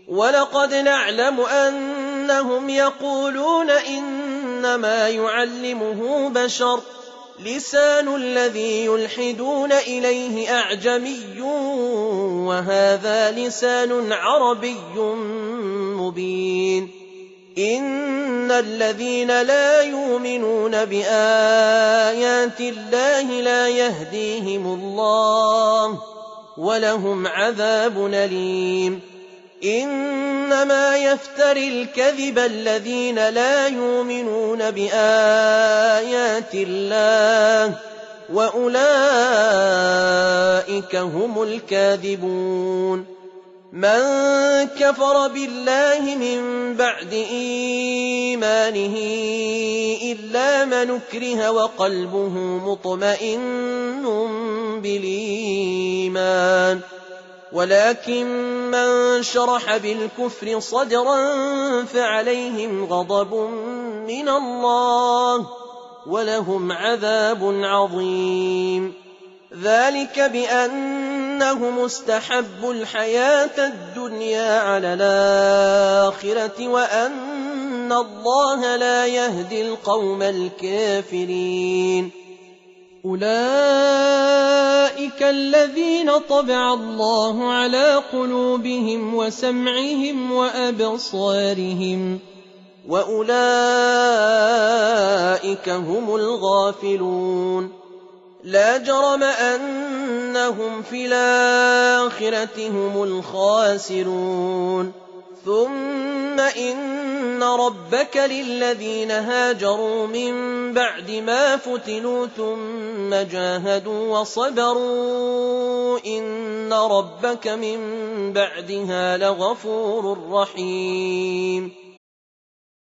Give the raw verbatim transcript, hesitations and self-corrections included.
ولقد نعلم أنهم يقولون إنما يعلمه بشر لسان الذي يلحدون إليه أعجمي وهذا لسان عربي مبين إن الذين لا يؤمنون بآيات الله لا يهديهم الله ولهم عذاب أليم إنما يفتري الكذب الذين لا يؤمنون بآيات الله وأولئك هم الكاذبون من كفر بالله من بعد إيمانه إلا من أكره وقلبه مطمئن بالإيمان ولكن من شرح بالكفر صدرا فعليهم غضب من الله ولهم عذاب عظيم ذلك بأنهم استحبوا الحياة الدنيا على الآخرة وأن الله لا يهدي القوم الكافرين أولئك الذين طبع الله على قلوبهم وسمعهم وأبصارهم وأولئك هم الغافلون لا جرم أنهم في الآخرة هم الخاسرون ثم إن ربك للذين هاجروا من بعد ما فتنوا ثم جاهدوا وصبروا إن ربك من بعدها لغفور رحيم